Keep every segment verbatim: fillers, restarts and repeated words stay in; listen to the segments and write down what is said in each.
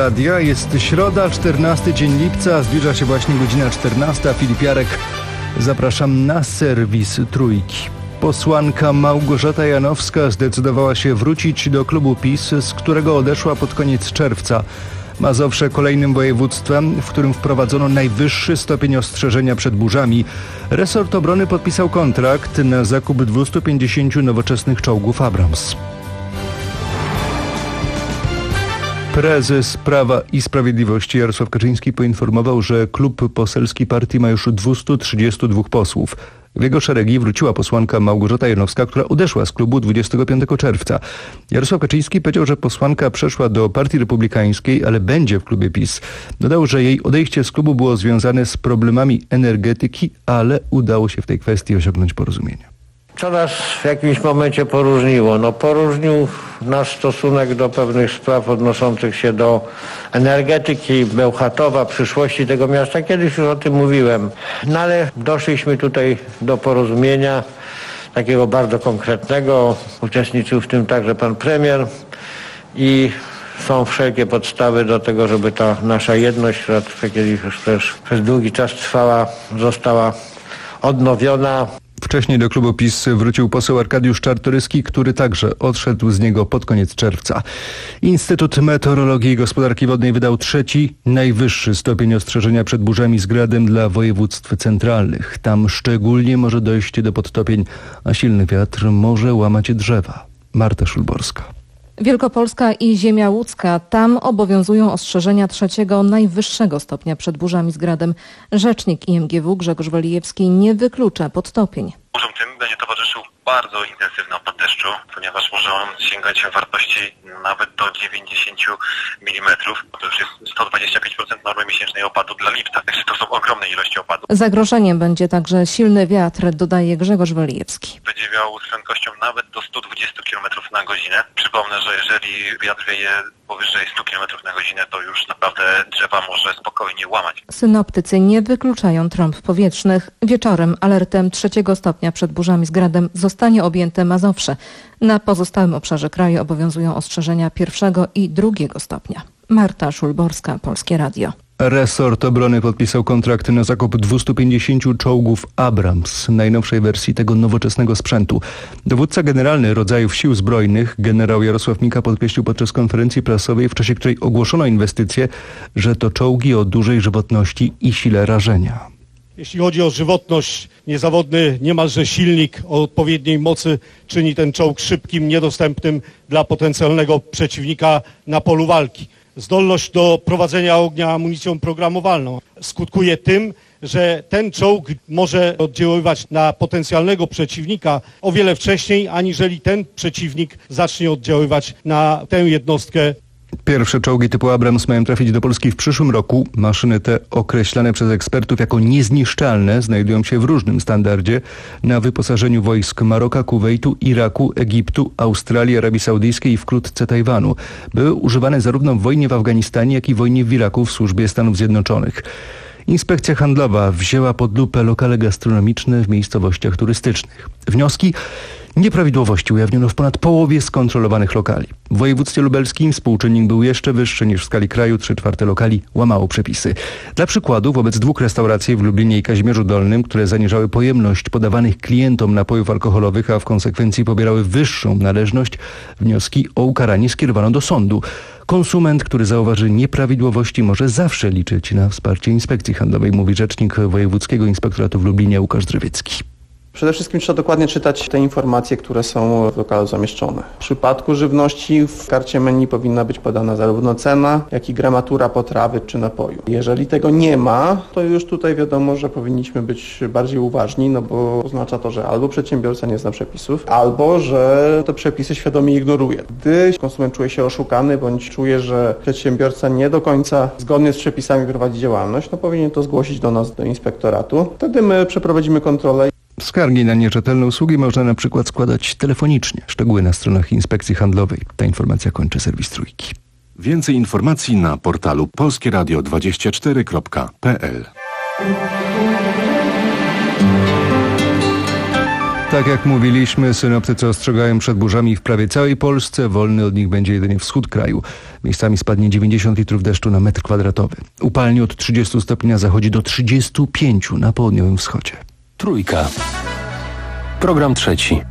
Radia. Jest środa, czternasty dzień lipca, zbliża się właśnie godzina czternasta. Filip Jarek, zapraszam na serwis Trójki. Posłanka Małgorzata Janowska zdecydowała się wrócić do klubu PiS, z którego odeszła pod koniec czerwca. Mazowsze kolejnym województwem, w którym wprowadzono najwyższy stopień ostrzeżenia przed burzami. Resort obrony podpisał kontrakt na zakup dwustu pięćdziesięciu nowoczesnych czołgów Abrams. Prezes Prawa i Sprawiedliwości Jarosław Kaczyński poinformował, że klub poselski partii ma już dwieście trzydzieści dwa posłów. W jego szeregi wróciła posłanka Małgorzata Janowska, która odeszła z klubu dwudziestego piątego czerwca. Jarosław Kaczyński powiedział, że posłanka przeszła do Partii Republikańskiej, ale będzie w klubie PiS. Dodał, że jej odejście z klubu było związane z problemami energetyki, ale udało się w tej kwestii osiągnąć porozumienie. Co nas w jakimś momencie poróżniło? No poróżnił nasz stosunek do pewnych spraw odnoszących się do energetyki, Bełchatowa, przyszłości tego miasta. Kiedyś już o tym mówiłem. No ale doszliśmy tutaj do porozumienia takiego bardzo konkretnego. Uczestniczył w tym także pan premier i są wszelkie podstawy do tego, żeby ta nasza jedność, która kiedyś już też przez długi czas trwała, została odnowiona. Wcześniej do klubu PiS wrócił poseł Arkadiusz Czartoryski, który także odszedł z niego pod koniec czerwca. Instytut Meteorologii i Gospodarki Wodnej wydał trzeci, najwyższy stopień ostrzeżenia przed burzami z gradem dla województw centralnych. Tam szczególnie może dojść do podtopień, a silny wiatr może łamać drzewa. Marta Szulborska. Wielkopolska i ziemia łódzka. Tam obowiązują ostrzeżenia trzeciego, najwyższego stopnia przed burzami z gradem. Rzecznik I M G W Grzegorz Walijewski nie wyklucza podtopień. Burzom tym będzie towarzyszył bardzo intensywny opad deszczu, ponieważ może on sięgać wartości nawet do dziewięćdziesięciu milimetrów. To już jest sto dwadzieścia pięć procent normy miesięcznej opadu dla lipca, także to są ogromne ilości opadu. Zagrożeniem będzie także silny wiatr, dodaje Grzegorz Walijewski. Będzie wiał z prędkością nawet do stu dwudziestu kilometrów na godzinę. Przypomnę, że jeżeli wiatr wieje powyżej stu kilometrów na godzinę, to już naprawdę drzewa może spokojnie łamać. Synoptycy nie wykluczają trąb powietrznych. Wieczorem alertem trzeciego stopnia przed burzami z gradem zostanie objęte Mazowsze. Na pozostałym obszarze kraju obowiązują ostrzeżenia pierwszego i drugiego stopnia. Marta Szulborska, Polskie Radio. Resort obrony podpisał kontrakt na zakup dwustu pięćdziesięciu czołgów Abrams, najnowszej wersji tego nowoczesnego sprzętu. Dowódca generalny rodzajów sił zbrojnych, generał Jarosław Mika, podkreślił podczas konferencji prasowej, w czasie której ogłoszono inwestycje, że to czołgi o dużej żywotności i sile rażenia. Jeśli chodzi o żywotność, niezawodny niemalże silnik o odpowiedniej mocy czyni ten czołg szybkim, niedostępnym dla potencjalnego przeciwnika na polu walki. Zdolność do prowadzenia ognia amunicją programowalną skutkuje tym, że ten czołg może oddziaływać na potencjalnego przeciwnika o wiele wcześniej, aniżeli ten przeciwnik zacznie oddziaływać na tę jednostkę. Pierwsze czołgi typu Abrams mają trafić do Polski w przyszłym roku. Maszyny te, określane przez ekspertów jako niezniszczalne, znajdują się w różnym standardzie na wyposażeniu wojsk Maroka, Kuwejtu, Iraku, Egiptu, Australii, Arabii Saudyjskiej i wkrótce Tajwanu. Były używane zarówno w wojnie w Afganistanie, jak i wojnie w Iraku w służbie Stanów Zjednoczonych. Inspekcja handlowa wzięła pod lupę lokale gastronomiczne w miejscowościach turystycznych. Wnioski? Nieprawidłowości ujawniono w ponad połowie skontrolowanych lokali. W województwie lubelskim współczynnik był jeszcze wyższy niż w skali kraju. Trzy czwarte lokali łamało przepisy. Dla przykładu wobec dwóch restauracji w Lublinie i Kazimierzu Dolnym, które zaniżały pojemność podawanych klientom napojów alkoholowych, a w konsekwencji pobierały wyższą należność, wnioski o ukaranie skierowano do sądu. Konsument, który zauważy nieprawidłowości, może zawsze liczyć na wsparcie Inspekcji Handlowej, mówi rzecznik Wojewódzkiego Inspektoratu w Lublinie Łukasz Drzewiecki. Przede wszystkim trzeba dokładnie czytać te informacje, które są w lokalu zamieszczone. W przypadku żywności w karcie menu powinna być podana zarówno cena, jak i gramatura potrawy czy napoju. Jeżeli tego nie ma, to już tutaj wiadomo, że powinniśmy być bardziej uważni, no bo oznacza to, że albo przedsiębiorca nie zna przepisów, albo że te przepisy świadomie ignoruje. Gdy konsument czuje się oszukany, bądź czuje, że przedsiębiorca nie do końca zgodnie z przepisami prowadzi działalność, no powinien to zgłosić do nas, do inspektoratu. Wtedy my przeprowadzimy kontrolę. Skargi na nierzetelne usługi można na przykład składać telefonicznie. Szczegóły na stronach Inspekcji Handlowej. Ta informacja kończy serwis Trójki. Więcej informacji na portalu polskie radio dwadzieścia cztery kropka p l. Tak jak mówiliśmy, synoptycy ostrzegają przed burzami w prawie całej Polsce. Wolny od nich będzie jedynie wschód kraju. Miejscami spadnie dziewięćdziesiąt litrów deszczu na metr kwadratowy. Upalnie od trzydziestu stopni na zachodzie do trzydziestu pięciu na południowym wschodzie. Trójka. Program trzeci.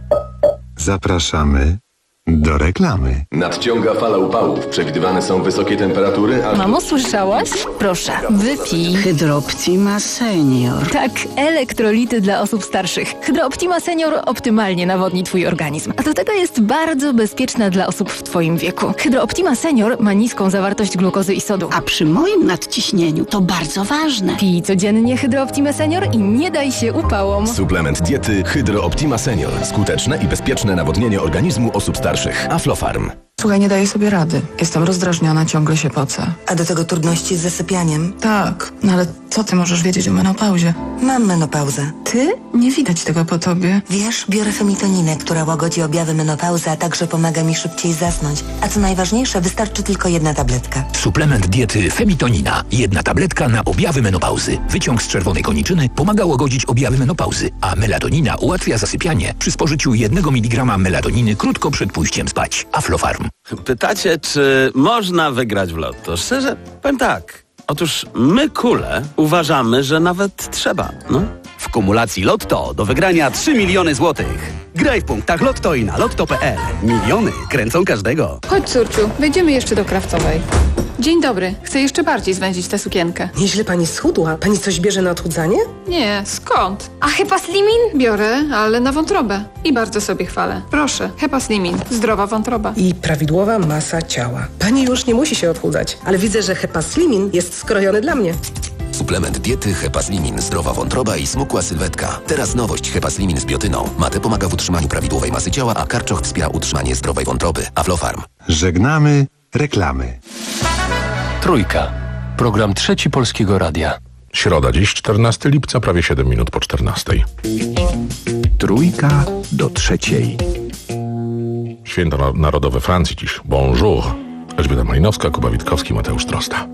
Zapraszamy do reklamy. Nadciąga fala upałów. Przewidywane są wysokie temperatury, a... Mamo, słyszałaś? Proszę, wypij. Hydrooptima Senior. Tak, elektrolity dla osób starszych. Hydrooptima Senior optymalnie nawodni Twój organizm. A do tego jest bardzo bezpieczna dla osób w Twoim wieku. Hydrooptima Senior ma niską zawartość glukozy i sodu. A przy moim nadciśnieniu to bardzo ważne. Pij codziennie Hydrooptima Senior i nie daj się upałom. Suplement diety Hydrooptima Senior. Skuteczne i bezpieczne nawodnienie organizmu osób starszych. Aflofarm. Słuchaj, nie daję sobie rady. Jestem rozdrażniona, ciągle się pocę. A do tego trudności z zasypianiem? Tak, no ale co ty możesz wiedzieć o menopauzie? Mam menopauzę. Ty? Nie widać tego po tobie. Wiesz, biorę femitoninę, która łagodzi objawy menopauzy, a także pomaga mi szybciej zasnąć. A co najważniejsze, wystarczy tylko jedna tabletka. Suplement diety Femitonina. Jedna tabletka na objawy menopauzy. Wyciąg z czerwonej koniczyny pomaga łagodzić objawy menopauzy, a melatonina ułatwia zasypianie przy spożyciu jednego miligrama melatoniny krótko przed pójściem spać. Aflofarm. Pytacie, czy można wygrać w lotto? Szczerze, powiem tak. Otóż my, kule, uważamy, że nawet trzeba, no. W kumulacji Lotto do wygrania trzy miliony złotych. Graj w punktach Lotto i na lotto kropka p l. Miliony kręcą każdego. Chodź, córciu, wejdziemy jeszcze do Krawcowej. Dzień dobry. Chcę jeszcze bardziej zwęzić tę sukienkę. Nieźle pani schudła. Pani coś bierze na odchudzanie? Nie, skąd? A Hepaslimin? Biorę, ale na wątrobę. I bardzo sobie chwalę. Proszę, Hepaslimin. Zdrowa wątroba. I prawidłowa masa ciała. Pani już nie musi się odchudzać, ale widzę, że Hepaslimin jest skrojony dla mnie. Suplement diety Hepaslimin, zdrowa wątroba i smukła sylwetka. Teraz nowość Hepaslimin z biotyną. Mate pomaga w utrzymaniu prawidłowej masy ciała, a karczoch wspiera utrzymanie zdrowej wątroby. Aflofarm. Żegnamy reklamy. Trójka. Program trzeci Polskiego Radia. Środa, dziś czternastego lipca, prawie siedem minut po czternastej. Trójka do trzeciej. Święto Narodowe Francji dziś. Bonjour. Elżbieta Malinowska, Kuba Witkowski, Mateusz Trosta.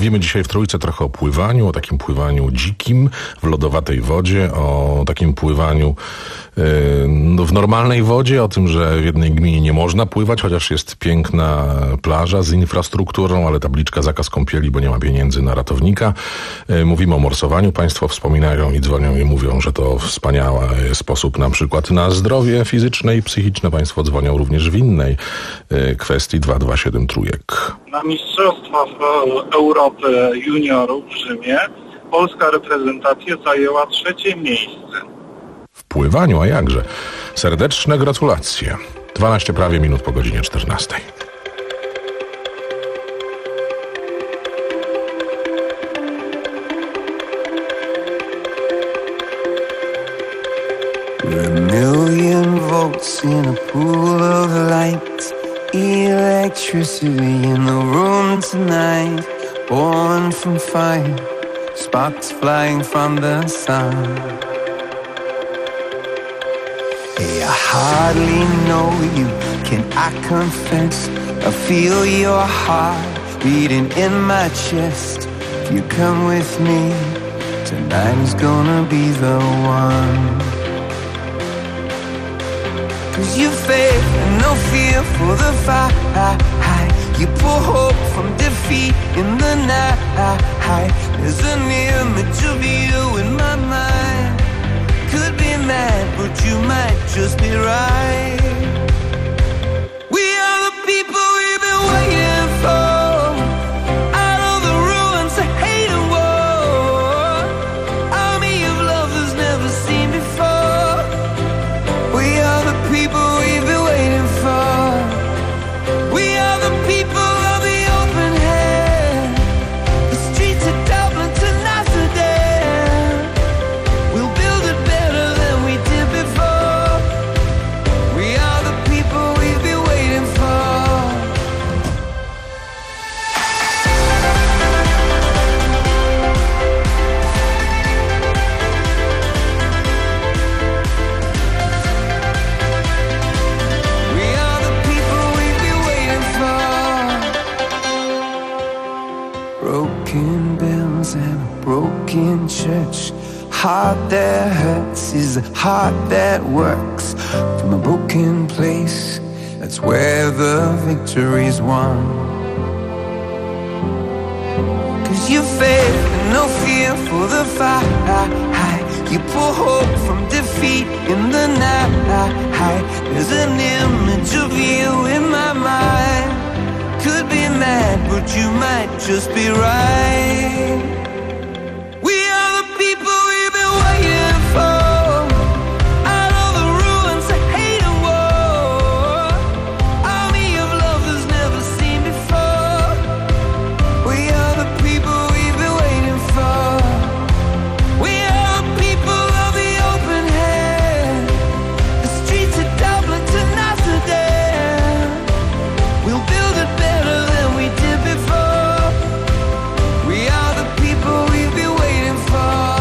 Mówimy dzisiaj w Trójce trochę o pływaniu, o takim pływaniu dzikim w lodowatej wodzie, o takim pływaniu yy, no, w normalnej wodzie, o tym, że w jednej gminie nie można pływać, chociaż jest piękna plaża z infrastrukturą, ale tabliczka zakaz kąpieli, bo nie ma pieniędzy na ratownika. Yy, mówimy o morsowaniu. Państwo wspominają i dzwonią i mówią, że to wspaniały sposób na przykład na zdrowie fizyczne i psychiczne. Państwo dzwonią również w innej yy, kwestii dwa dwa siedem trójek. Na Mistrzostwach Europy Juniorów w Rzymie polska reprezentacja zajęła trzecie miejsce. W pływaniu, a jakże? Serdeczne gratulacje. dwanaście prawie minut po godzinie czternastej. We're a million volts in a pool of light. Electricity in the room tonight. Born from fire, sparks flying from the sun. Hey, I hardly know you, can I confess? I feel your heart beating in my chest. If you come with me, tonight is gonna be the one. Cause you faith and no fear for the fight. You pull hope from defeat in the night. There's an image of you in my mind. Could be mad, but you might just be right. We are the people we've been waiting for. Out of the ruins of hate and war. Army of lovers never seen before. We are the people we've been waiting for. We are the people of the open hand. The streets of Dublin to Amsterdam. We'll build it better than we did before. We are the people we've been waiting for. We are the people we've been waiting for. Broken bells and a broken church. Heart that hurts is a heart that works. From a broken place, that's where the victory's won. Cause you faith and no fear for the fight. You pull hope from defeat in the night. There's an image of you in my mind. Could be mad, but you might just be right. We are the people we've been waiting for. Out of the ruins of hate and war. Army of lovers never seen before. We are the people we've been waiting for. We are the people of the open hand. The streets of Dublin to Amsterdam. We'll build it better than we did before. We are the people we've been waiting for.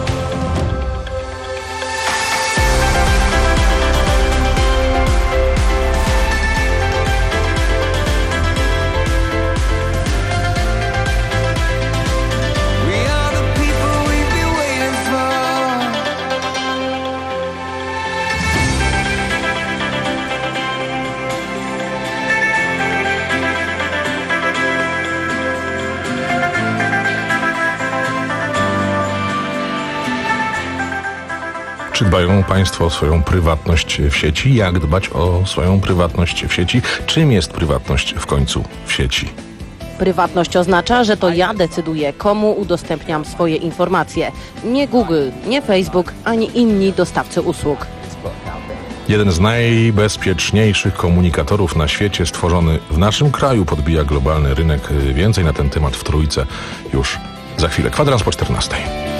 We are the people we've been waiting for. Czy dbają Państwo o swoją prywatność w sieci? Jak dbać o swoją prywatność w sieci? Czym jest prywatność w końcu w sieci? Prywatność oznacza, że to ja decyduję, komu udostępniam swoje informacje. Nie Google, nie Facebook, ani inni dostawcy usług. Jeden z najbezpieczniejszych komunikatorów na świecie stworzony w naszym kraju podbija globalny rynek. Więcej na ten temat w Trójce już za chwilę. Kwadrans po czternastej.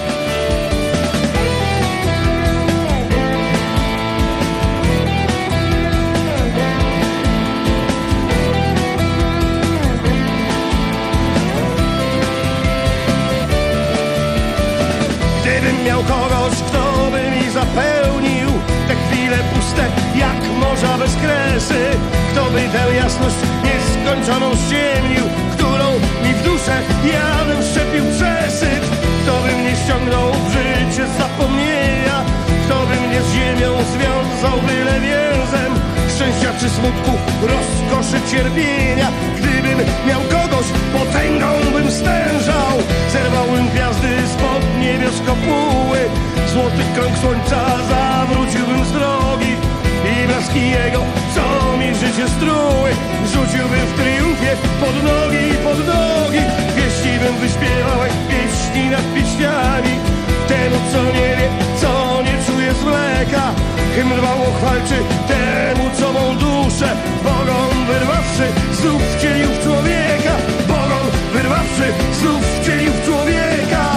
Gdybym miał kogoś, kto by mi zapełnił te chwile puste, jak morza bez kresy, kto by tę jasność nieskończoną ściemnił, którą mi w duszę ja bym smutku, rozkoszy, cierpienia. Gdybym miał kogoś, potęgą bym stężał. Zerwałbym gwiazdy spod niebios kopuły, złoty krąg słońca zawróciłbym z drogi i blaski jego, co mi życie struły, rzuciłbym w triumfie pod nogi i pod nogi. Pieśni bym wyśpiewał jak pieśni nad pieśniami, temu co nie wie, co nie czuje z mleka. Hymn dbał chwalczy temu, co mą duszę Bogom wyrwawszy, znów wcielił w człowieka. Bogom wyrwawszy, znów wcielił w człowieka.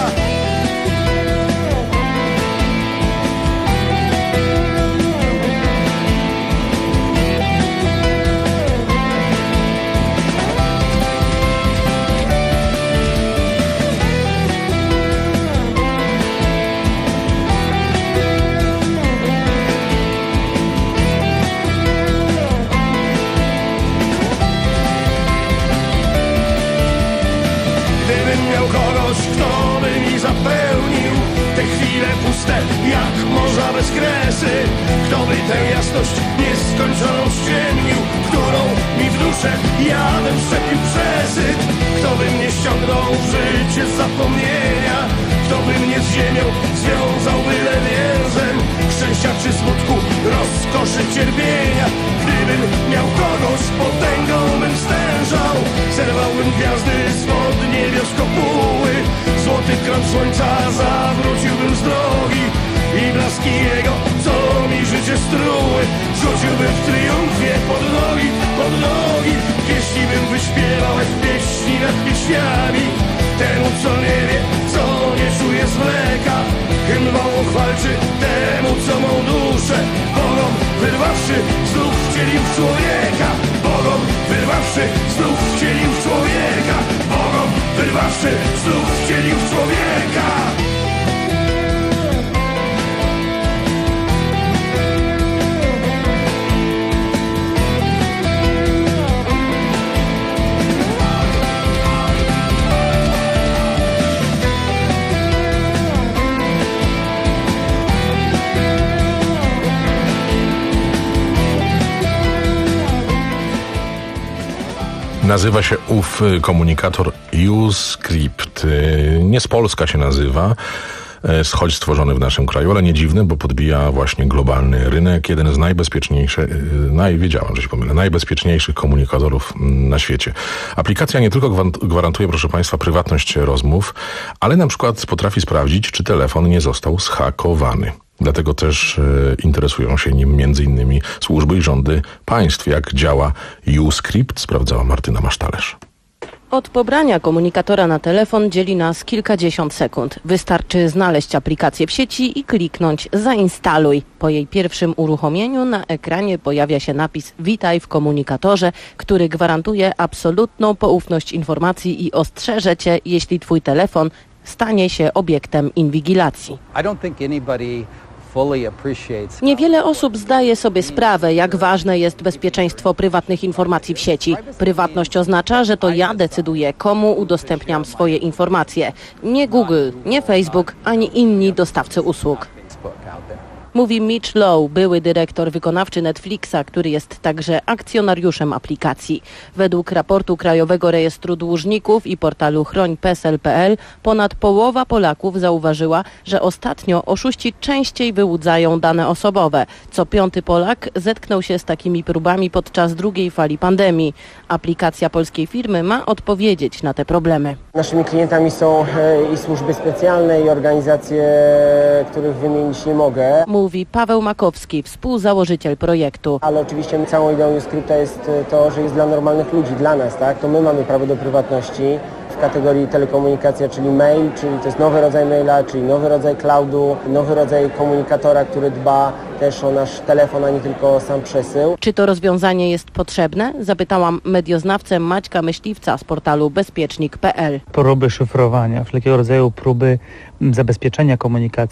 Kto by mi zapełnił te chwile puste jak morza bez kresy? Kto by tę jasność nieskończoną ściemnił, którą mi w duszę ja bym wszczepił przesyt? Kto by mnie ściągnął w życie z zapomnienia? Kto by mnie z ziemią związał byle więzem szczęścia czy smutku, rozkoszy, cierpienia? Gdybym miał kogoś, potęgą bym stężał. Zerwałbym gwiazdy spod niebios kopuły, złoty krąg słońca zawróciłbym z drogi i blaski jego, co mi życie struły, rzuciłbym w triumfie pod nogi, pod nogi. Pieśni bym wyśpiewał jak pieśni nad pieśniami, temu co nie wie, co nie czuje z mleka. Hymn wołą chwalczy temu, co mą duszę Bogom wyrwawszy, znów wcielił w człowieka. Bogom wyrwawszy, znów wcielił w człowieka. Bogom wyrwawszy, znów wcielił w człowieka. Nazywa się ów komunikator YouScript. Nie z Polska się nazywa, choć stworzony w naszym kraju, ale nie dziwne, bo podbija właśnie globalny rynek. Jeden z najbezpieczniejszych, naj, wiedziałem, że się pomylę, najbezpieczniejszych komunikatorów na świecie. Aplikacja nie tylko gwarantuje, proszę Państwa, prywatność rozmów, ale na przykład potrafi sprawdzić, czy telefon nie został zhakowany. Dlatego też e, interesują się nim między innymi służby i rządy państw. Jak działa YouScript, sprawdzała Martyna Masztalerz. Od pobrania komunikatora na telefon dzieli nas kilkadziesiąt sekund. Wystarczy znaleźć aplikację w sieci i kliknąć zainstaluj. Po jej pierwszym uruchomieniu na ekranie pojawia się napis Witaj w komunikatorze, który gwarantuje absolutną poufność informacji i ostrzeże Cię, jeśli Twój telefon stanie się obiektem inwigilacji. Niewiele osób zdaje sobie sprawę, jak ważne jest bezpieczeństwo prywatnych informacji w sieci. Prywatność oznacza, że to ja decyduję, komu udostępniam swoje informacje. Nie Google, nie Facebook, ani inni dostawcy usług. Mówi Mitch Lowe, były dyrektor wykonawczy Netflixa, który jest także akcjonariuszem aplikacji. Według raportu Krajowego Rejestru Dłużników i portalu chroń P E S E L kropka P L ponad połowa Polaków zauważyła, że ostatnio oszuści częściej wyłudzają dane osobowe. Co piąty Polak zetknął się z takimi próbami podczas drugiej fali pandemii. Aplikacja polskiej firmy ma odpowiedzieć na te problemy. Naszymi klientami są i służby specjalne, i organizacje, których wymienić nie mogę. Mówi Paweł Makowski, współzałożyciel projektu. Ale oczywiście całą ideą YouScripta jest to, że jest dla normalnych ludzi, dla nas, tak? To my mamy prawo do prywatności w kategorii telekomunikacja, czyli mail, czyli to jest nowy rodzaj maila, czyli nowy rodzaj cloudu, nowy rodzaj komunikatora, który dba też o nasz telefon, a nie tylko o sam przesył. Czy to rozwiązanie jest potrzebne? Zapytałam medioznawcę Maćka Myśliwca z portalu bezpiecznik kropka P L. Próby szyfrowania, wszelkiego rodzaju próby zabezpieczenia komunikacji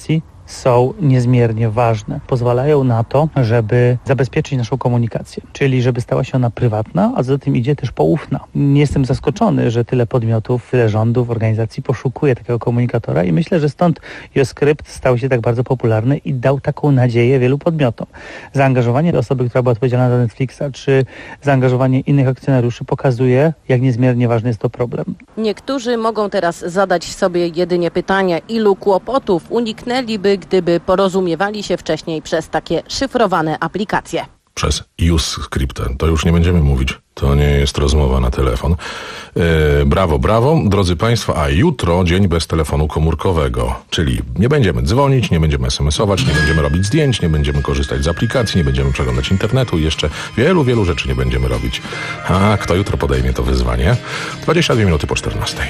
są niezmiernie ważne. Pozwalają na to, żeby zabezpieczyć naszą komunikację, czyli żeby stała się ona prywatna, a za tym idzie też poufna. Nie jestem zaskoczony, że tyle podmiotów, tyle rządów, organizacji poszukuje takiego komunikatora i myślę, że stąd Yoskrypt stał się tak bardzo popularny i dał taką nadzieję wielu podmiotom. Zaangażowanie osoby, która była odpowiedzialna za Netflixa, czy zaangażowanie innych akcjonariuszy pokazuje, jak niezmiernie ważny jest to problem. Niektórzy mogą teraz zadać sobie jedynie pytania, ilu kłopotów uniknęliby, gdyby porozumiewali się wcześniej przez takie szyfrowane aplikacje. Przez Yoskrypt. To już nie będziemy mówić. To nie jest rozmowa na telefon. Yy, brawo, brawo. Drodzy Państwo, a jutro dzień bez telefonu komórkowego. Czyli nie będziemy dzwonić, nie będziemy es em esować, nie będziemy robić zdjęć, nie będziemy korzystać z aplikacji, nie będziemy przeglądać internetu i jeszcze wielu, wielu rzeczy nie będziemy robić. A kto jutro podejmie to wyzwanie? dwadzieścia dwie minuty po czternastej.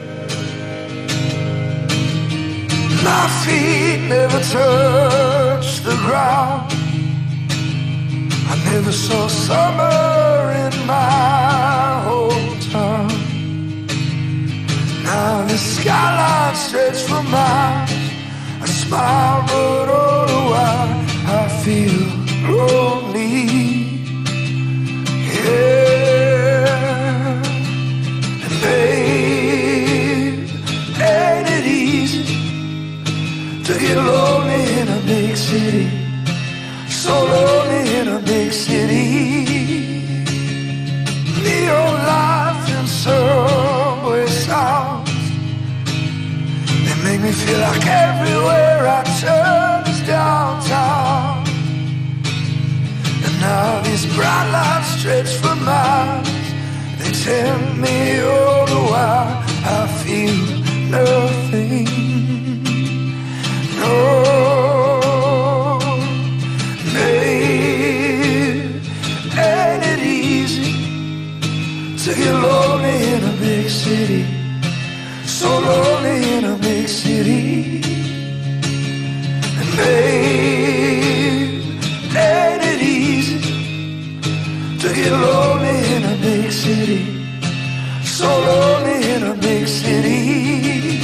My feet never touch the ground. I never saw summer in my hometown. Now the skyline stretches for miles. I smile, but all the while I feel lonely. Yeah, and babe, ain't it easy to get lonely in a big city? So lonely in a big city. Neon lights and subway sounds, they make me feel like everywhere I turn is downtown. And now these bright lights stretch for miles. They tempt me all the while. I feel nothing. No. Ain't it easy to get lonely in a big city? So lonely in a big city. And babe, ain't it easy to get lonely in a big city? So lonely in a big city.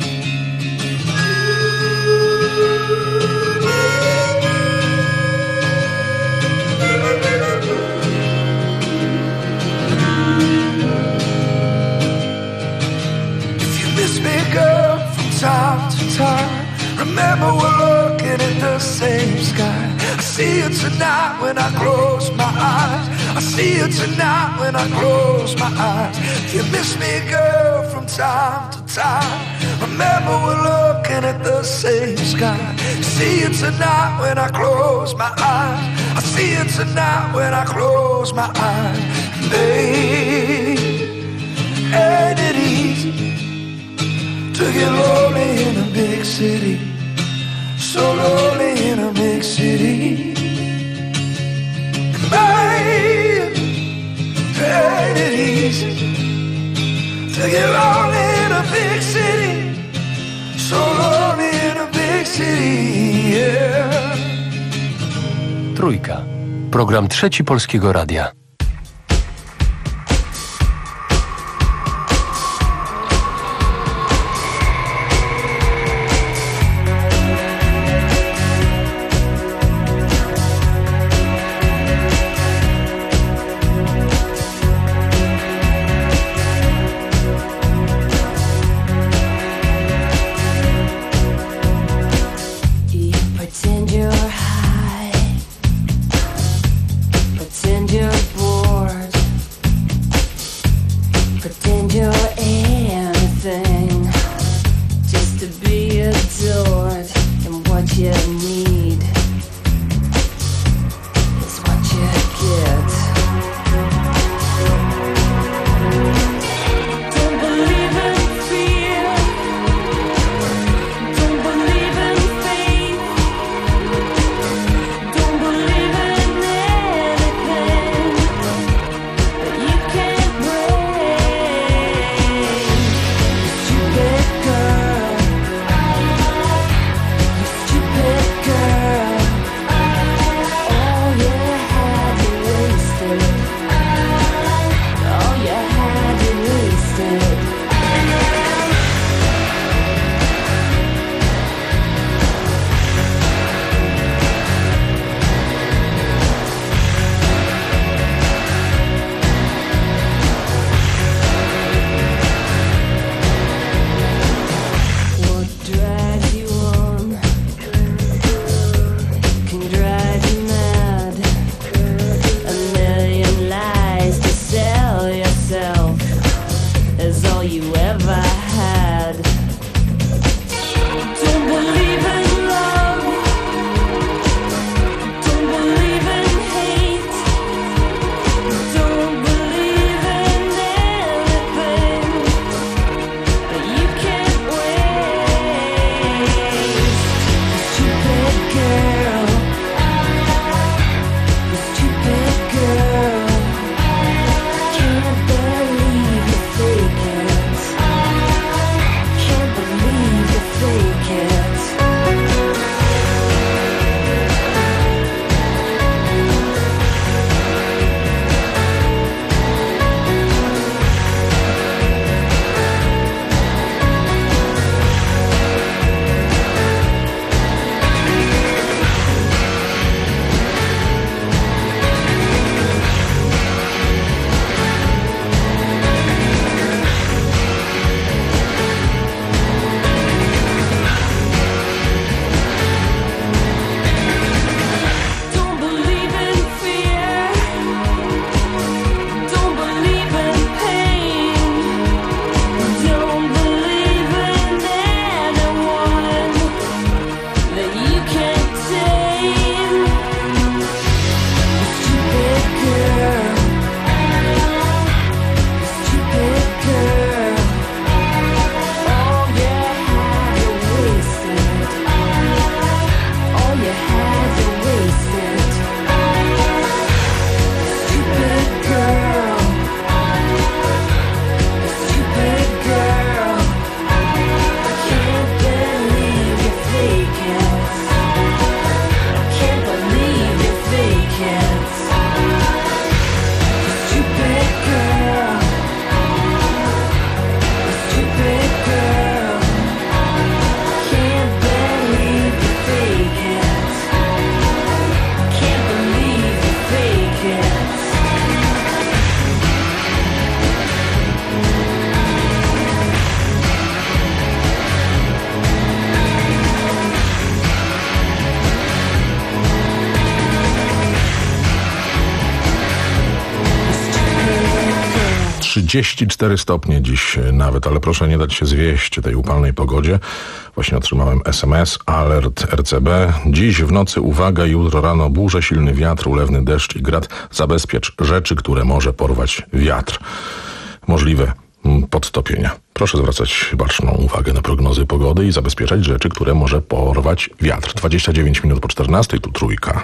Girl, from time to time, remember we're looking at the same sky. I see you tonight when I close my eyes. I see you tonight when I close my eyes. If you miss me, girl, from time to time, remember we're looking at the same sky. I see you tonight when I close my eyes. I see you tonight when I close my eyes. Babe, ain't it easy to get lonely in a big city? So lonely in a big city. Babe, ain't it easy to get lonely in a big city? So lonely in a big city, yeah. Trójka. Program Trzeci Polskiego Radia. Pretend you're trzydzieści cztery stopnie dziś nawet, ale proszę nie dać się zwieść tej upalnej pogodzie. Właśnie otrzymałem S M S, alert R C B. Dziś w nocy uwaga, jutro rano burze, silny wiatr, ulewny deszcz i grad. Zabezpiecz rzeczy, które może porwać wiatr. Możliwe podtopienia. Proszę zwracać baczną uwagę na prognozy pogody i zabezpieczać rzeczy, które może porwać wiatr. dwadzieścia dziewięć minut po czternastej, tu Trójka.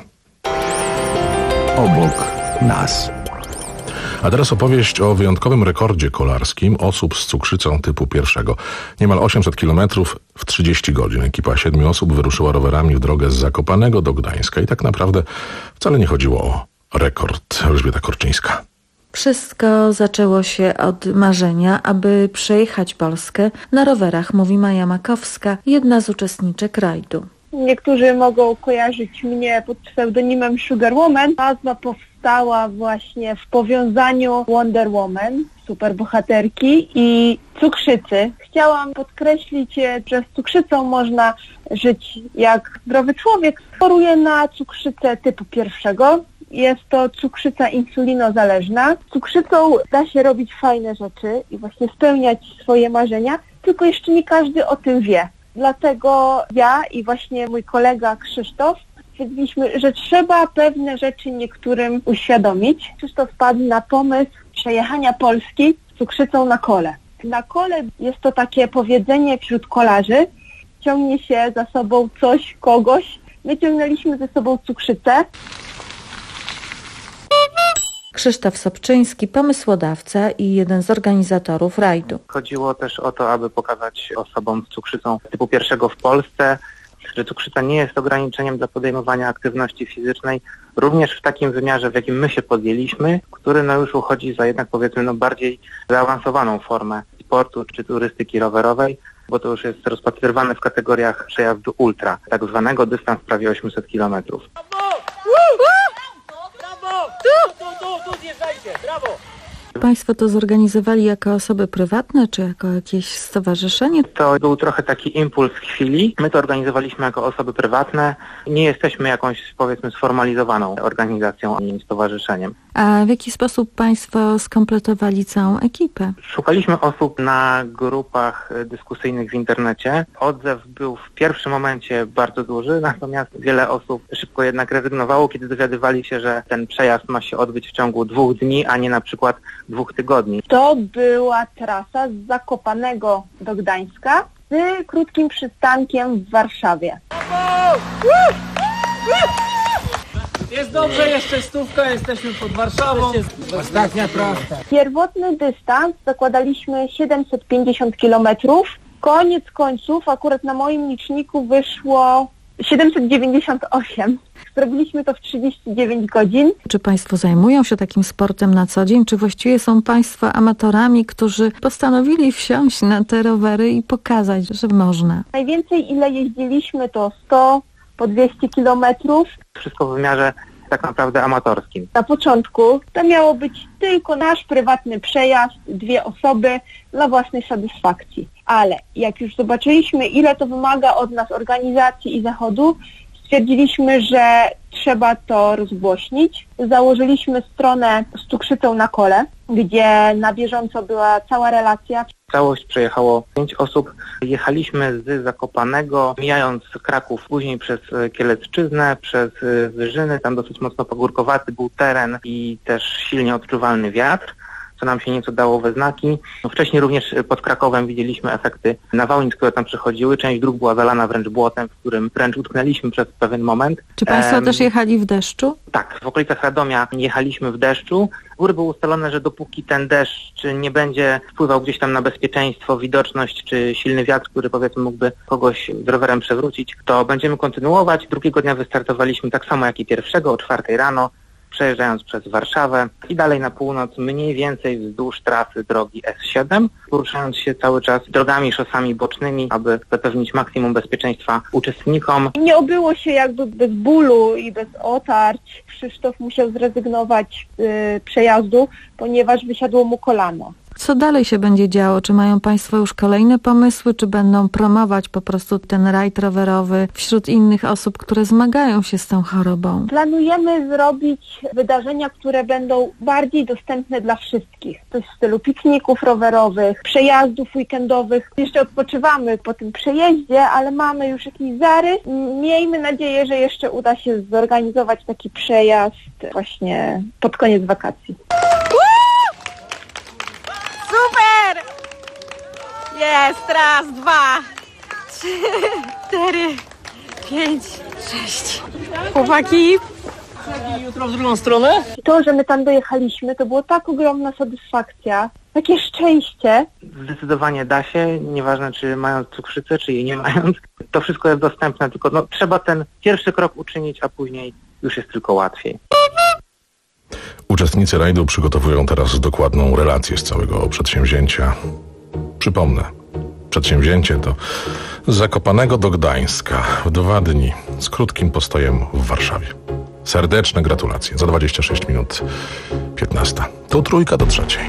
Obok nas. A teraz opowieść o wyjątkowym rekordzie kolarskim osób z cukrzycą typu pierwszego. Niemal osiemset kilometrów w trzydzieści godzin. Ekipa siedmiu osób wyruszyła rowerami w drogę z Zakopanego do Gdańska i tak naprawdę wcale nie chodziło o rekord. Elżbieta Korczyńska. Wszystko zaczęło się od marzenia, aby przejechać Polskę na rowerach, mówi Maja Makowska, jedna z uczestniczek rajdu. Niektórzy mogą kojarzyć mnie pod pseudonimem Sugar Woman. Nazwa powstała właśnie w powiązaniu Wonder Woman, superbohaterki, i cukrzycy. Chciałam podkreślić, że z cukrzycą można żyć jak zdrowy człowiek. Choruję na cukrzycę typu pierwszego. Jest to cukrzyca insulinozależna. Z cukrzycą da się robić fajne rzeczy i właśnie spełniać swoje marzenia, tylko jeszcze nie każdy o tym wie. Dlatego ja i właśnie mój kolega Krzysztof stwierdziliśmy, że trzeba pewne rzeczy niektórym uświadomić. Krzysztof wpadł na pomysł przejechania Polski z cukrzycą na kole. Na kole jest to takie powiedzenie wśród kolarzy, ciągnie się za sobą coś, kogoś. My ciągnęliśmy ze sobą cukrzycę. Krzysztof Sobczyński, pomysłodawca i jeden z organizatorów rajdu. Chodziło też o to, aby pokazać osobom z cukrzycą typu pierwszego w Polsce, że cukrzyca nie jest ograniczeniem dla podejmowania aktywności fizycznej, również w takim wymiarze, w jakim my się podjęliśmy, który no już uchodzi za jednak powiedzmy no bardziej zaawansowaną formę sportu czy turystyki rowerowej, bo to już jest rozpatrywane w kategoriach przejazdu ultra, tak zwanego dystans prawie osiemset kilometrów. Państwo to zorganizowali jako osoby prywatne, czy jako jakieś stowarzyszenie? To był trochę taki impuls chwili. My to organizowaliśmy jako osoby prywatne. Nie jesteśmy jakąś, powiedzmy, sformalizowaną organizacją, ani stowarzyszeniem. A w jaki sposób Państwo skompletowali całą ekipę? Szukaliśmy osób na grupach dyskusyjnych w internecie. Odzew był w pierwszym momencie bardzo duży, natomiast wiele osób szybko jednak rezygnowało, kiedy dowiadywali się, że ten przejazd ma się odbyć w ciągu dwóch dni, a nie na przykład dwóch tygodni. To była trasa z Zakopanego do Gdańska z krótkim przystankiem w Warszawie. Jest dobrze, jeszcze stówka, jesteśmy pod Warszawą. Ostatnia prosta. Pierwotny dystans zakładaliśmy siedemset pięćdziesiąt kilometrów. Koniec końców akurat na moim liczniku wyszło siedemset dziewięćdziesiąt osiem. Zrobiliśmy to w trzydzieści dziewięć godzin. Czy Państwo zajmują się takim sportem na co dzień, czy właściwie są Państwo amatorami, którzy postanowili wsiąść na te rowery i pokazać, że można? Najwięcej ile jeździliśmy to sto po dwieście kilometrów. Wszystko w wymiarze tak naprawdę amatorskim. Na początku to miało być tylko nasz prywatny przejazd, dwie osoby dla własnej satysfakcji. Ale jak już zobaczyliśmy, ile to wymaga od nas organizacji i zachodu, stwierdziliśmy, że trzeba to rozgłośnić. Założyliśmy stronę z cukrzycą na kole, gdzie na bieżąco była cała relacja. Całość przejechało pięć osób. Jechaliśmy z Zakopanego, mijając Kraków, później przez Kielecczyznę, przez Wyżyny. Tam dosyć mocno pagórkowaty był teren i też silnie odczuwalny wiatr, co nam się nieco dało we znaki. No, wcześniej również pod Krakowem widzieliśmy efekty nawałnic, które tam przychodziły. Część dróg była zalana wręcz błotem, w którym wręcz utknęliśmy przez pewien moment. Czy Państwo Ehm, też jechali w deszczu? Tak, w okolicach Radomia jechaliśmy w deszczu. Z góry było ustalone, że dopóki ten deszcz nie będzie wpływał gdzieś tam na bezpieczeństwo, widoczność czy silny wiatr, który powiedzmy mógłby kogoś z rowerem przewrócić, to będziemy kontynuować. Drugiego dnia wystartowaliśmy tak samo jak i pierwszego o czwartej rano. Przejeżdżając przez Warszawę i dalej na północ, mniej więcej wzdłuż trasy drogi S siedem, poruszając się cały czas drogami, szosami bocznymi, aby zapewnić maksimum bezpieczeństwa uczestnikom. Nie obyło się jakby bez bólu i bez otarć. Krzysztof musiał zrezygnować z y, przejazdu, ponieważ wysiadło mu kolano. Co dalej się będzie działo? Czy mają Państwo już kolejne pomysły, czy będą promować po prostu ten rajd rowerowy wśród innych osób, które zmagają się z tą chorobą? Planujemy zrobić wydarzenia, które będą bardziej dostępne dla wszystkich. Coś w stylu pikników rowerowych, przejazdów weekendowych. Jeszcze odpoczywamy po tym przejeździe, ale mamy już jakiś zarys. Miejmy nadzieję, że jeszcze uda się zorganizować taki przejazd właśnie pod koniec wakacji. Super! Jest! Raz, dwa, trzy, cztery, pięć, sześć. Chłopaki! Jutro w drugą stronę? To, że my tam dojechaliśmy, to było tak ogromna satysfakcja, takie szczęście. Zdecydowanie da się, nieważne czy mając cukrzycę, czy jej nie mając. To wszystko jest dostępne, tylko no, trzeba ten pierwszy krok uczynić, a później już jest tylko łatwiej. Uczestnicy rajdu przygotowują teraz dokładną relację z całego przedsięwzięcia. Przypomnę, przedsięwzięcie to z Zakopanego do Gdańska w dwa dni z krótkim postojem w Warszawie. Serdeczne gratulacje. Za dwadzieścia sześć minut piętnasta. To trójka do trzeciej.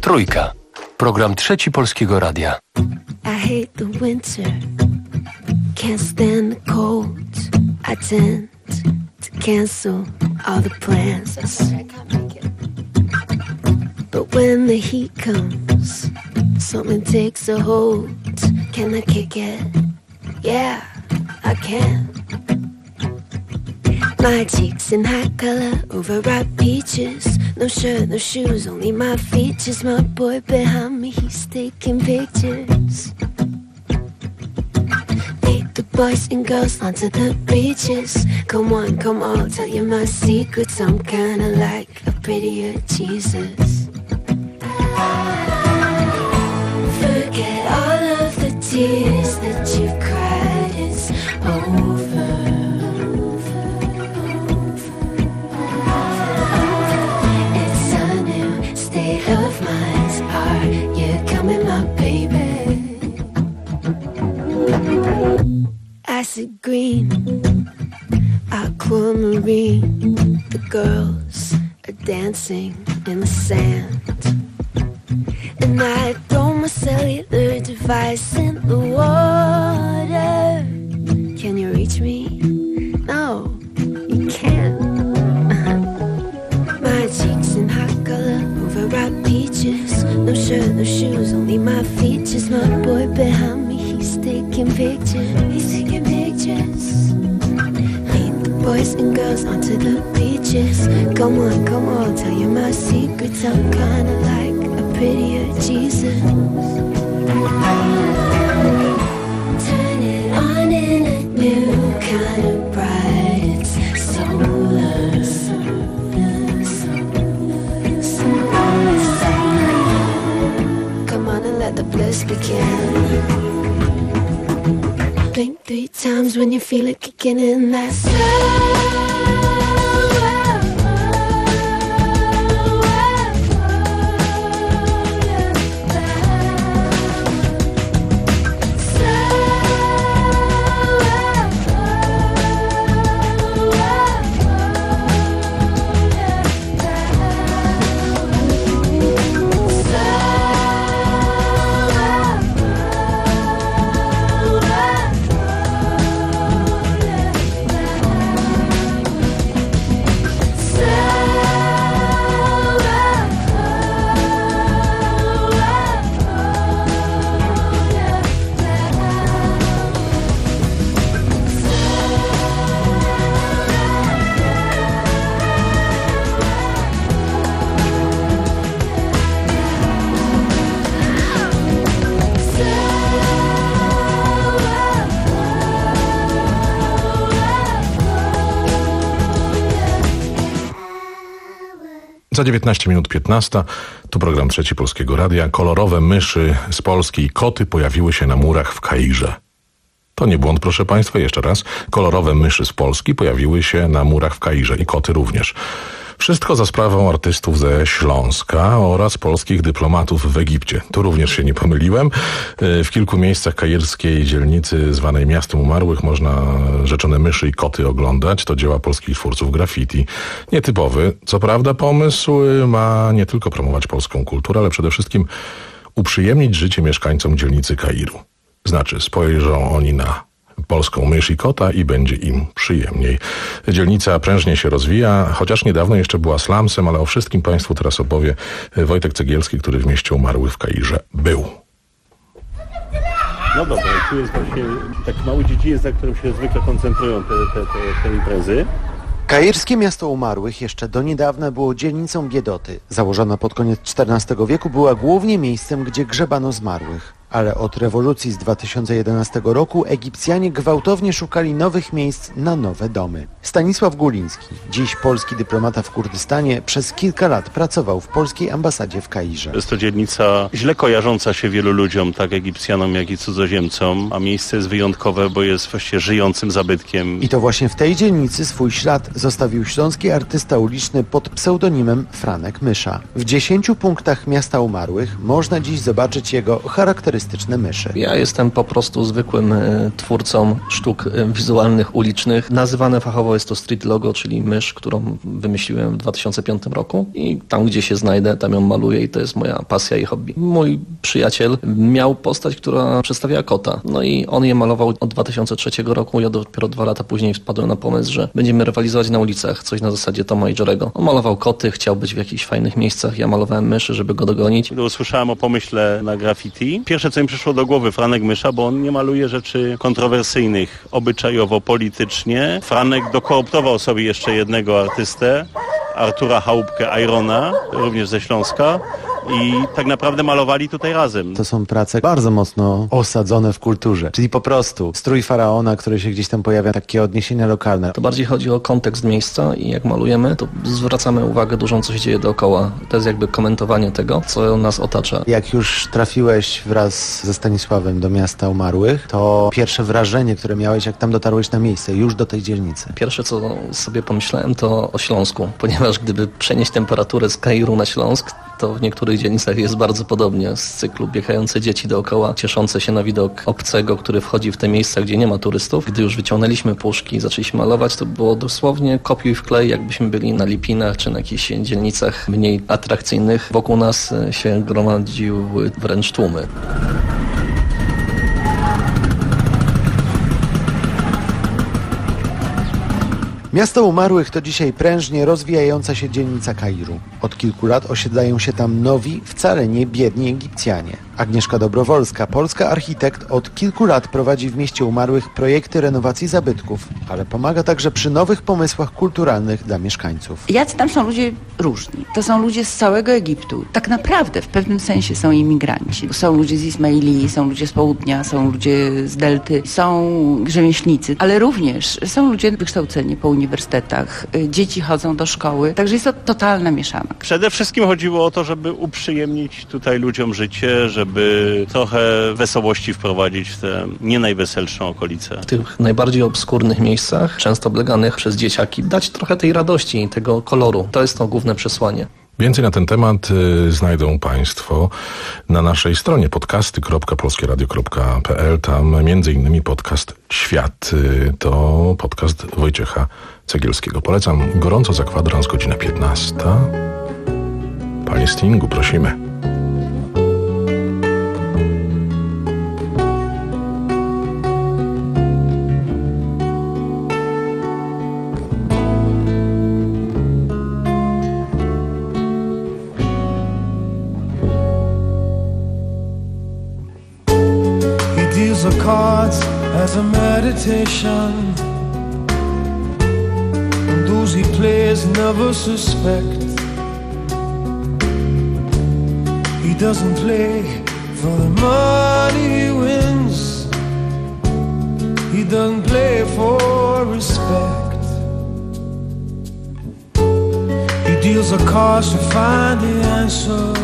Trójka. Program Trzeci Polskiego Radia. I hate the winter, can't stand the cold. I tend to cancel all the plans. But when the heat comes, something takes a hold. Can I kick it? Yeah, I can. My cheeks in high color, overripe peaches. No shirt, no shoes, only my features. My boy behind me, he's taking pictures. Lead the boys and girls onto the beaches. Come on, come on, tell you my secrets. I'm kinda like a prettier Jesus. Forget all of the tears that you've cried, it's over. Of mine, are you coming, my baby? Acid green, aquamarine. The girls are dancing in the sand, and I throw my cellular device in the water. Can you reach me? No, you can't. My cheeks in hot color, overripe peaches. No shirt, no shoes, only my features. My boy behind me, he's taking pictures. He's taking pictures. Lead the boys and girls onto the beaches. Come on, come on, tell you my secrets. I'm kinda like a prettier Jesus. Turn it on in a new kind of bright. It's solar. Come on and let the bliss begin. Blink three times when you feel it kicking in. That slow. Za dziewiętnaście minut piętnaście, tu program Trzeci Polskiego Radia. Kolorowe myszy z Polski i koty pojawiły się na murach w Kairze. To nie błąd, proszę Państwa, jeszcze raz. Kolorowe myszy z Polski pojawiły się na murach w Kairze i koty również. Wszystko za sprawą artystów ze Śląska oraz polskich dyplomatów w Egipcie. Tu również się nie pomyliłem. W kilku miejscach kairskiej dzielnicy zwanej Miastem Umarłych można rzeczone myszy i koty oglądać. To dzieła polskich twórców graffiti. Nietypowy. Co prawda pomysł ma nie tylko promować polską kulturę, ale przede wszystkim uprzyjemnić życie mieszkańcom dzielnicy Kairu. Znaczy, spojrzą oni na polską mysz i kota i będzie im przyjemniej. Dzielnica prężnie się rozwija, chociaż niedawno jeszcze była slumsem, ale o wszystkim Państwu teraz opowie Wojtek Cegielski, który w Mieście Umarłych w Kairze był. No dobra, tu jest właśnie taki mały dziedziniec, na którym się zwykle koncentrują te, te, te, te imprezy. Kairskie Miasto Umarłych jeszcze do niedawna było dzielnicą biedoty. Założona pod koniec czternastego wieku była głównie miejscem, gdzie grzebano zmarłych. Ale od rewolucji z dwa tysiące jedenastego roku Egipcjanie gwałtownie szukali nowych miejsc na nowe domy. Stanisław Guliński, dziś polski dyplomata w Kurdystanie, przez kilka lat pracował w polskiej ambasadzie w Kairze. Jest to dzielnica źle kojarząca się wielu ludziom, tak Egipcjanom, jak i cudzoziemcom, a miejsce jest wyjątkowe, bo jest właściwie żyjącym zabytkiem. I to właśnie w tej dzielnicy swój ślad zostawił śląski artysta uliczny pod pseudonimem Franek Mysza. W dziesięciu punktach Miasta Umarłych można dziś zobaczyć jego charakterystyczne artystyczne myszy. Ja jestem po prostu zwykłym y, twórcą sztuk y, wizualnych, ulicznych. Nazywane fachowo jest to street logo, czyli mysz, którą wymyśliłem w dwa tysiące piątym roku i tam, gdzie się znajdę, tam ją maluję i to jest moja pasja i hobby. Mój przyjaciel miał postać, która przedstawiała kota. No i on je malował od dwa tysiące trzeciego roku. Ja dopiero dwa lata później wpadłem na pomysł, że będziemy rywalizować na ulicach. Coś na zasadzie Toma i Jerry'ego. On malował koty, chciał być w jakichś fajnych miejscach. Ja malowałem myszy, żeby go dogonić. Gdy usłyszałem o pomyśle na graffiti, pierwsze co mi przyszło do głowy, Franek Mysza, bo on nie maluje rzeczy kontrowersyjnych, obyczajowo, politycznie. Franek dokooptował sobie jeszcze jednego artystę, Artura Chałupkę Irona, również ze Śląska. I tak naprawdę malowali tutaj razem. To są prace bardzo mocno osadzone w kulturze. Czyli po prostu strój faraona, który się gdzieś tam pojawia, takie odniesienia lokalne. To bardziej chodzi o kontekst miejsca i jak malujemy, to zwracamy uwagę dużą, co się dzieje dookoła. To jest jakby komentowanie tego, co nas otacza. Jak już trafiłeś wraz ze Stanisławem do miasta umarłych, to pierwsze wrażenie, które miałeś, jak tam dotarłeś na miejsce, już do tej dzielnicy. Pierwsze, co sobie pomyślałem, to o Śląsku, ponieważ gdyby przenieść temperaturę z Kairu na Śląsk, to w niektórych dzielnicach jest bardzo podobnie. Z cyklu biegające dzieci dookoła, cieszące się na widok obcego, który wchodzi w te miejsca, gdzie nie ma turystów. Gdy już wyciągnęliśmy puszki i zaczęliśmy malować, to było dosłownie kopiuj wklej, jakbyśmy byli na Lipinach czy na jakichś dzielnicach mniej atrakcyjnych. Wokół nas się gromadziły wręcz tłumy. Miasto umarłych to dzisiaj prężnie rozwijająca się dzielnica Kairu. Od kilku lat osiedlają się tam nowi, wcale nie biedni Egipcjanie. Agnieszka Dobrowolska, polska architekt, od kilku lat prowadzi w mieście umarłych projekty renowacji zabytków, ale pomaga także przy nowych pomysłach kulturalnych dla mieszkańców. Jacy tam są ludzie różni. To są ludzie z całego Egiptu. Tak naprawdę w pewnym sensie są imigranci. Są ludzie z Ismailii, są ludzie z południa, są ludzie z delty, są rzemieślnicy, ale również są ludzie wykształceni po uniwersytetach. Dzieci chodzą do szkoły, także jest to totalna mieszanka. Przede wszystkim chodziło o to, żeby uprzyjemnić tutaj ludziom życie, żeby trochę wesołości wprowadzić w te nie najweselsze okolice. W tych najbardziej obskurnych miejscach, często obleganych przez dzieciaki, dać trochę tej radości i tego koloru. To jest to główne przesłanie. Więcej na ten temat y, znajdą Państwo na naszej stronie podcasty kropka polskie radio kropka p l. Tam między innymi podcast Świat. Y, to podcast Wojciecha Cegielskiego. Polecam gorąco za kwadrans, godzina piętnasta. Panie Stingu, prosimy. Cards as a meditation, and those he plays never suspect. He doesn't play for the money he wins, he doesn't play for respect. He deals the cards to find the answer,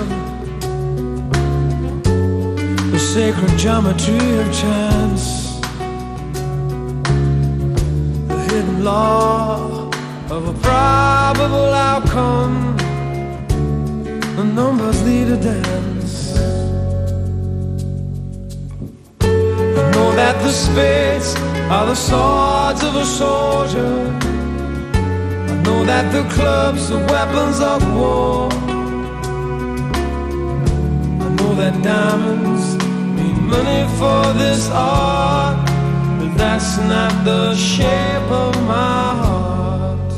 the sacred geometry of chance, the hidden law of a probable outcome. The numbers lead a dance. I know that the spades are the swords of a soldier. I know that the clubs are weapons of war. I know that diamonds money for this art, but that's not the shape of my heart.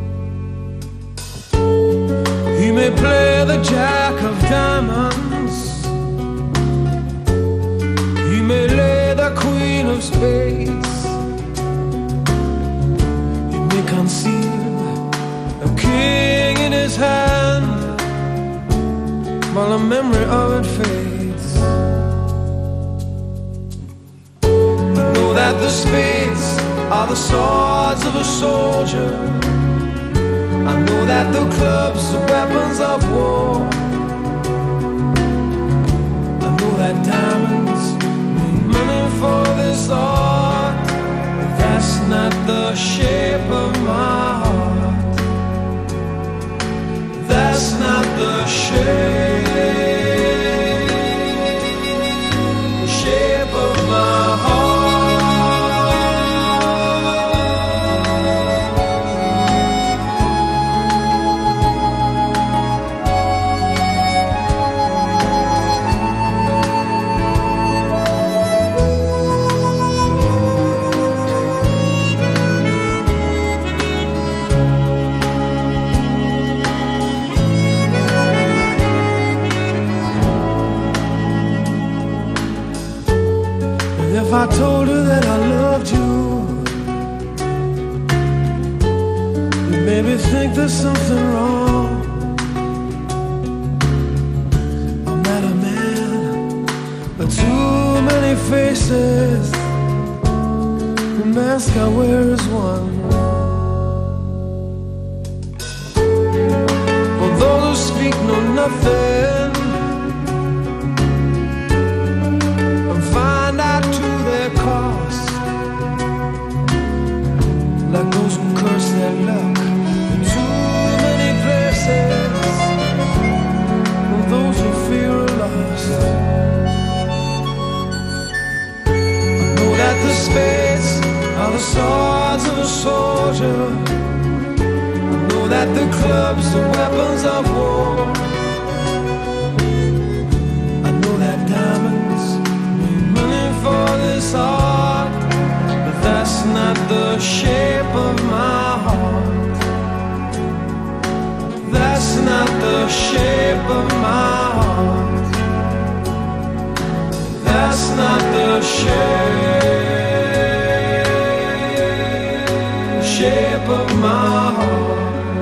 He may play the jack of diamonds, he may lay the queen of spades, he may conceal a king in his hand while the memory of it fades. That the spades are the swords of a soldier. I know that the clubs are weapons of war. I know that diamonds need money for this art, but that's not the shape of my heart. That's not the shape. I told her that I loved you, you made me think there's something wrong. I'm not a man, but too many faces. The mask I wear is one. For those who speak know nothing and find out to their cost, like those who curse their luck in too many places, and those who fear are lost. I know that the spades are the swords of a soldier. I know that the clubs are weapons of war. I know that diamonds mean money for this art, but that's not the shape of my heart. That's not the shape of my heart. That's not the shape shape of my heart.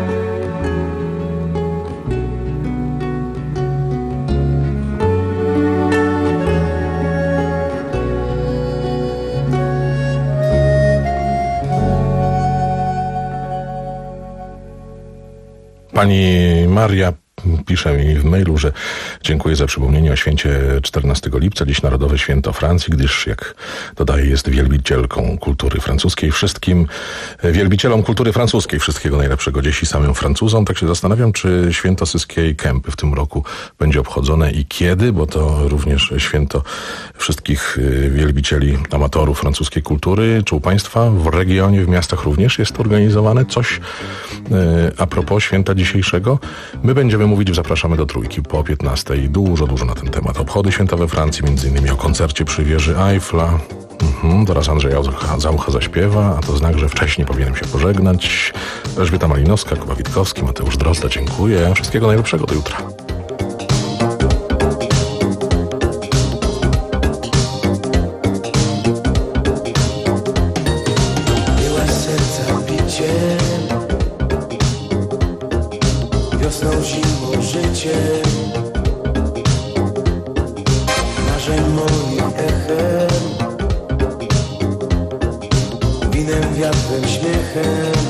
Pani Maria pisze mi w mailu, że dziękuję za przypomnienie o święcie czternastego lipca, dziś Narodowe Święto Francji, gdyż, jak dodaje, jest wielbicielką kultury francuskiej. Wszystkim wielbicielom kultury francuskiej wszystkiego najlepszego dziś i samym Francuzom. Tak się zastanawiam, czy święto Syskiej Kępy w tym roku będzie obchodzone i kiedy, bo to również święto wszystkich wielbicieli, amatorów francuskiej kultury. Czy u Państwa w regionie, w miastach również jest organizowane coś a propos święta dzisiejszego? My będziemy mówić w Zapraszamy do Trójki po piętnastej. Dużo, dużo na ten temat. Obchody święta we Francji, między innymi o koncercie przy wieży Eiffla. Mhm, zaraz Andrzej Zaucha zaśpiewa, a to znak, że wcześniej powinienem się pożegnać. Elżbieta Malinowska, Kuba Witkowski, Mateusz Drozda, dziękuję. Wszystkiego najlepszego, do jutra. Wiosną, zimą, życiem, marzeń moich echem, winem, wiatrem, śmiechem.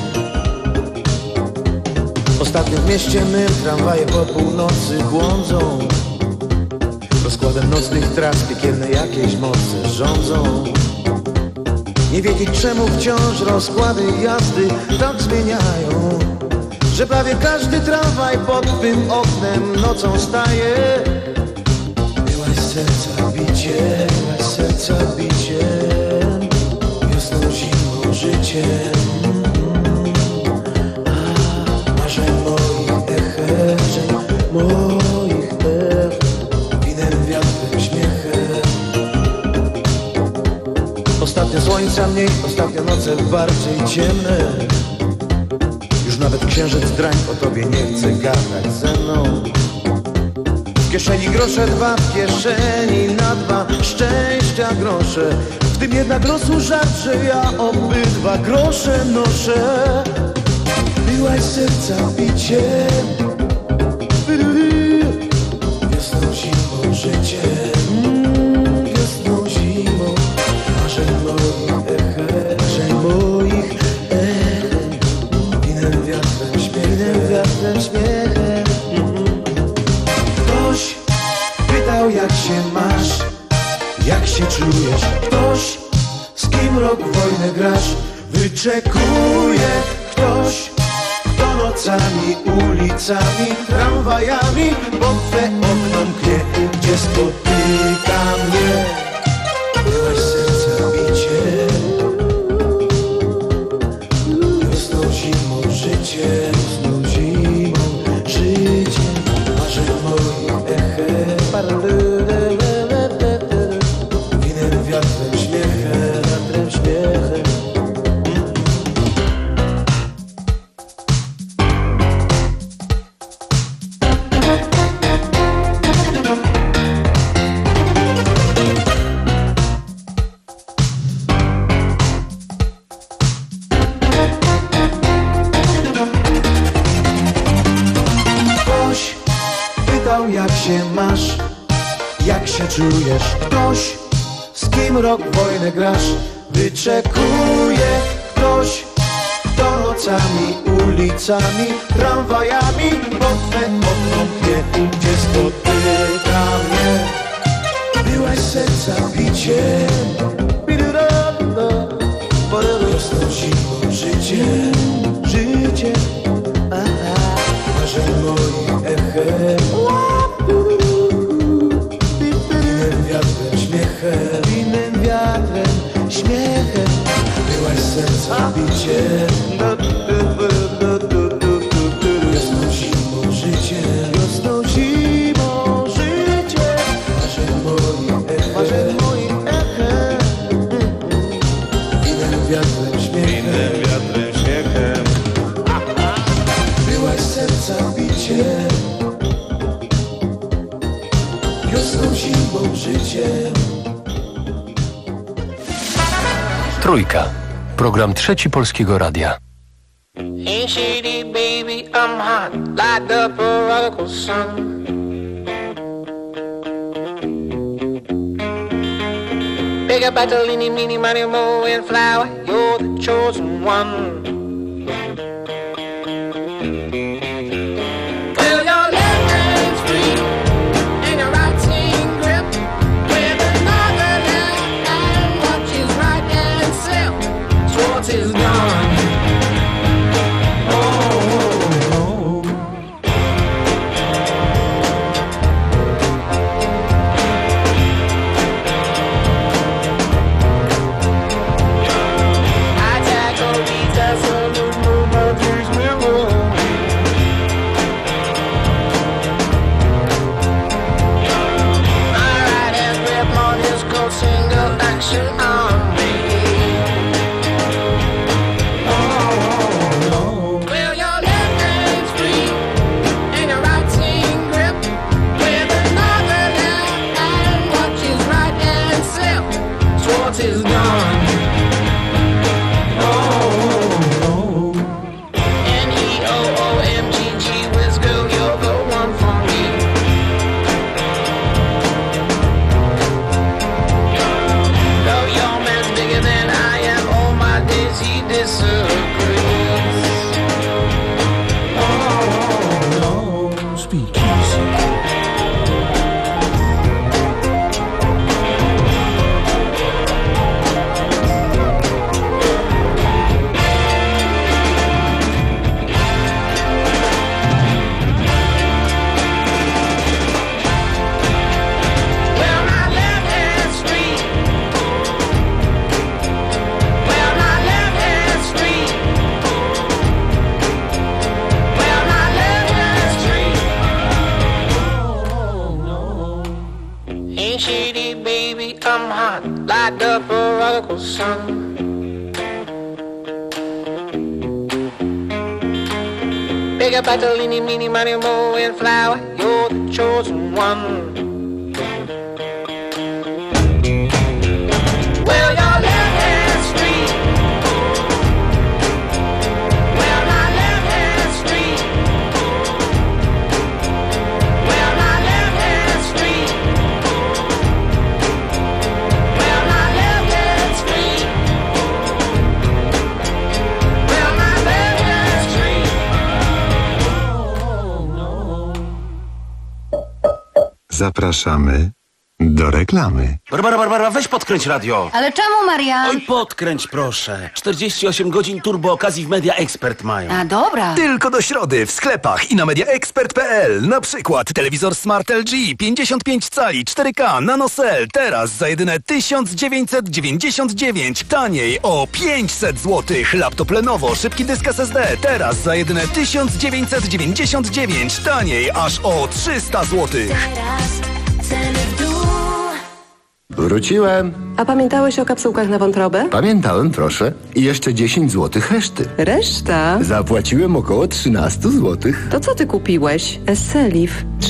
Ostatnio w mieście mym tramwaje po północy błądzą, rozkładem nocnych tras piekielne jakieś moce rządzą. Nie wiedzieć czemu wciąż rozkłady jazdy tak zmieniają, że prawie każdy tramwaj pod twym oknem nocą staje. Byłaś serca biciem, byłaś serca biciem, wiosną, zimą, życiem. A marzeń moich echem, moich ech, winem, wiatrem, śmiechem. Ostatnio słońca mniej, ostatnio noce bardziej ciemne. Już nawet księżyc drań o tobie nie chce gadać ze mną. W kieszeni grosze dwa, w kieszeni na dwa szczęścia grosze. W tym jednak rosł żart, że ja obydwa grosze noszę. Byłaś serca biciem, wiosną, zimą, życiem. Wiosną, zimą, marzeń moich echem, marzeń moich echem, winem, wiatrem, śmiechem, wiatrem, śmiechem. Ktoś pytał, jak się masz, jak się czujesz. Ktoś, z kim rok wojnę grasz, wyczekuje. Ktoś, kto nocami, ulicami, tramwajami pod twe okno mknie, gdzie spotyka mnie. Byłaś serca biciem, wiosną, zimą, życiem, wiosną, zimą, życiem, marzeń moich echem, winem, wiatrem, śmiechem, wiatrem, śmiechem. zapytał, jak się masz, jak się czujesz. Ktoś, z kim rok wojnę grasz, wyczekuje. Ktoś, kto nocami, ulicami, tramwajami pod twe okno pnie, gdzie spotyka mnie. Byłaś serca biciem, rosną zimą życiem, życiem, marzeń moich echem, innym wiatrem, śmiechem, innym wiatrem, śmiechem. Byłaś serca biciem, wiosną zimą życiem, wiosną zimą życiem, marzeń moich echem, marzeń moich echem, innym wiatrem, śmiechem, innym wiatrem, śmiechem. Byłaś serca biciem, wiosną zimą życiem. Trójka. Program Trzeci Polskiego Radia. Ain't shady, baby, I'm hot like the prodigal son. Big up battle, eeny, meeny, miny, moe, and flower, you're the chosen one. Well, your left hand's free, and your right hand grip, with another left hand watches right hand slip. Schwartz is gone. Big up battle, eeny, meeny, miny, moe, and flower, you're the chosen one. Well, your left hand's free. Well, my left hand's free. Well, my left hand's free. Well, my left hand's free. Well, my left hand's free. Zapraszamy do reklamy. Barbara, Barbara, weź podkręć radio. Ale czemu, Marian? Oj, podkręć proszę. czterdzieści osiem godzin turbo okazji w Media Expert mają. A dobra. Tylko do środy w sklepach i na media expert kropka p l. Na przykład telewizor Smart L G pięćdziesiąt pięć cali cztery K NanoCell teraz za jedyne tysiąc dziewięćset dziewięćdziesiąt dziewięć. Taniej o pięćset złotych. Laptop Lenovo szybki dysk S S D teraz za jedyne tysiąc dziewięćset dziewięćdziesiąt dziewięć. Taniej aż o trzysta złotych. Wróciłem. A pamiętałeś o kapsułkach na wątrobę? Pamiętałem, proszę. I jeszcze dziesięć złotych reszty. Reszta? Zapłaciłem około trzynaście złotych. To co ty kupiłeś? Esselif.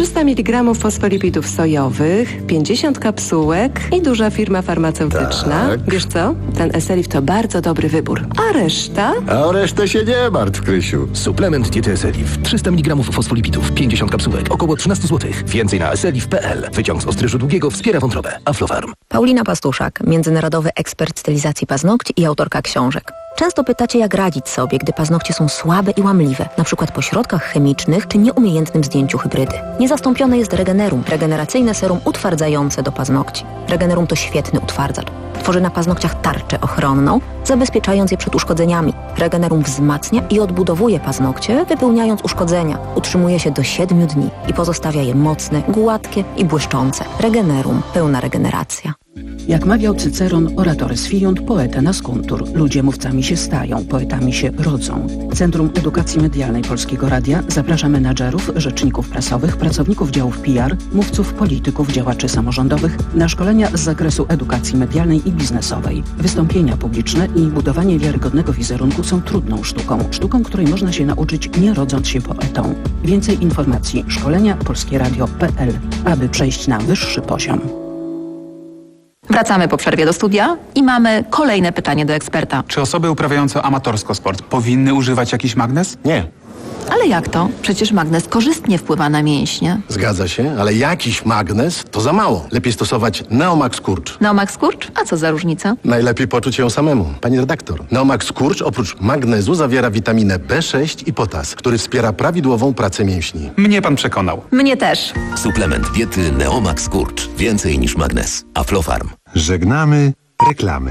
trzysta miligramów fosfolipidów sojowych, pięćdziesiąt kapsułek i duża firma farmaceutyczna. Tak. Wiesz co? Ten Eselif to bardzo dobry wybór. A reszta? A o resztę się nie martw, Krysiu. Suplement diety Eselif. trzysta miligramów fosfolipidów, pięćdziesiąt kapsułek, około trzynaście złotych. Więcej na eselif kropka p l. Wyciąg z ostryżu długiego wspiera wątrobę. Aflofarm. Paulina Pastuszak, międzynarodowy ekspert stylizacji paznokci i autorka książek. Często pytacie, jak radzić sobie, gdy paznokcie są słabe i łamliwe, na przykład po środkach chemicznych czy nieumiejętnym zdjęciu hybrydy. Niezastąpione jest Regenerum, regeneracyjne serum utwardzające do paznokci. Regenerum to świetny utwardzacz. Tworzy na paznokciach tarczę ochronną, zabezpieczając je przed uszkodzeniami. Regenerum wzmacnia i odbudowuje paznokcie, wypełniając uszkodzenia. Utrzymuje się do siedmiu dni i pozostawia je mocne, gładkie i błyszczące. Regenerum, pełna regeneracja. Jak mawiał Cyceron, oratoris fiunt, poeta nascuntur. Ludzie mówcami się stają, poetami się rodzą. Centrum Edukacji Medialnej Polskiego Radia zaprasza menadżerów, rzeczników prasowych, pracowników działów P R, mówców, polityków, działaczy samorządowych na szkolenia z zakresu edukacji medialnej i biznesowej. Wystąpienia publiczne i budowanie wiarygodnego wizerunku są trudną sztuką. Sztuką, której można się nauczyć, nie rodząc się poetą. Więcej informacji szkolenia polskieradio kropka p l, aby przejść na wyższy poziom. Wracamy po przerwie do studia i mamy kolejne pytanie do eksperta. Czy osoby uprawiające amatorsko sport powinny używać jakiś magnez? Nie. Ale jak to? Przecież magnez korzystnie wpływa na mięśnie. Zgadza się, ale jakiś magnez to za mało. Lepiej stosować Neomax Skurcz. Neomax Skurcz? A co za różnica? Najlepiej poczuć ją samemu. Pani redaktor, Neomax Skurcz oprócz magnezu zawiera witaminę B sześć i potas, który wspiera prawidłową pracę mięśni. Mnie pan przekonał. Mnie też. Suplement diety Neomax Skurcz. Więcej niż magnez. Aflofarm. Żegnamy reklamy.